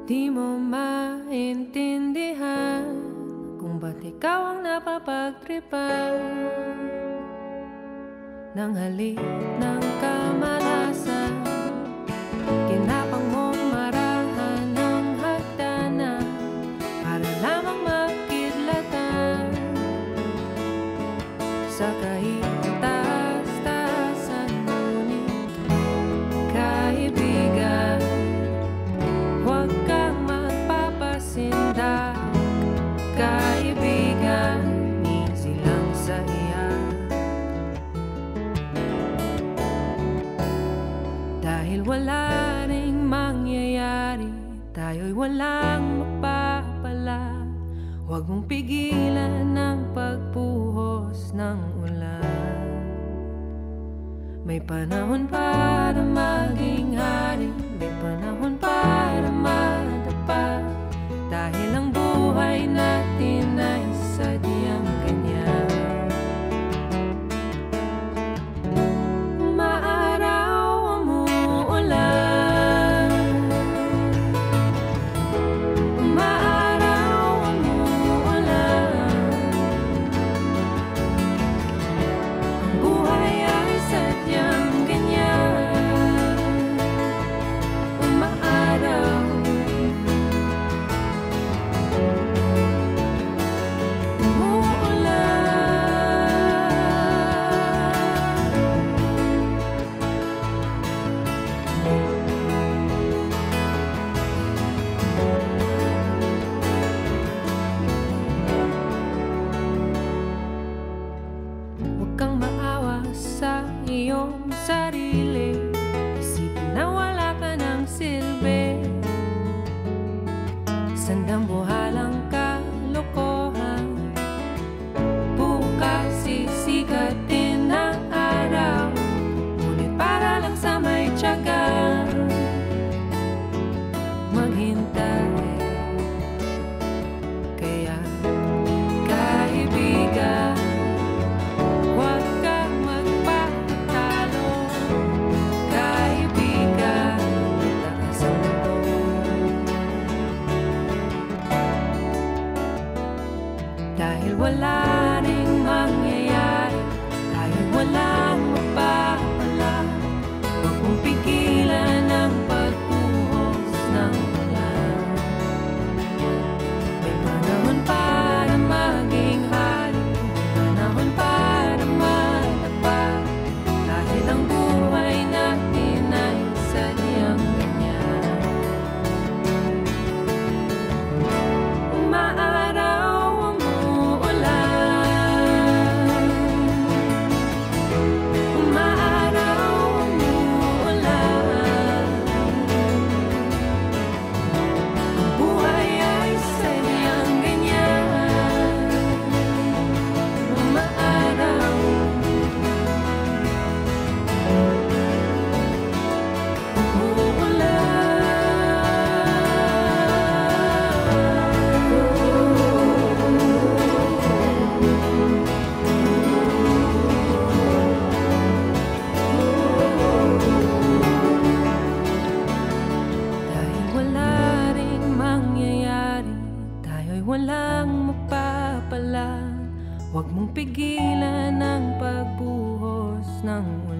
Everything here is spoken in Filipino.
Di mo maintindihan kung ba't ikaw ang napapagtripan ng halik ng kamalasan. Kinapang mong marahan ng hagdanan para lamang makidlatan sa kahitaas-taasan. Ngunit kaibigan, huwag kang magpapasindak. Kaibigan, easy lang sa iyan. Dahil wala ring mangyayari, tayo'y walang mapapala. Huwag mong pigilan ang pagbuhos ng ulan. May panahon para maging hari, may panahon para madapa. Dahil ang buhay natin ay sadyang ganyan. Maaraw umuulan, maaraw umuulan. Ang buhay ay sadyang ganyan. Umaaraw, sa iyong sarili. Isipin na wala ka ng silbi. Sandambuhalang kalokohan. Bukas sisikatin ang araw, ngunit para lang sa may tiyaga maghintay. Kaya kaibigan, dahil wala ring mangyayari, dahil walang mapapala. Huwag mong pigilan ang pagbuhos ng ulan. May panahon para maging hari, may panahon para madapa. Dahil ang buhay natin ay sadyang ganyan. Maaraw walang mapapala. Huwag mong pigilan ang pagbuhos ng ulan.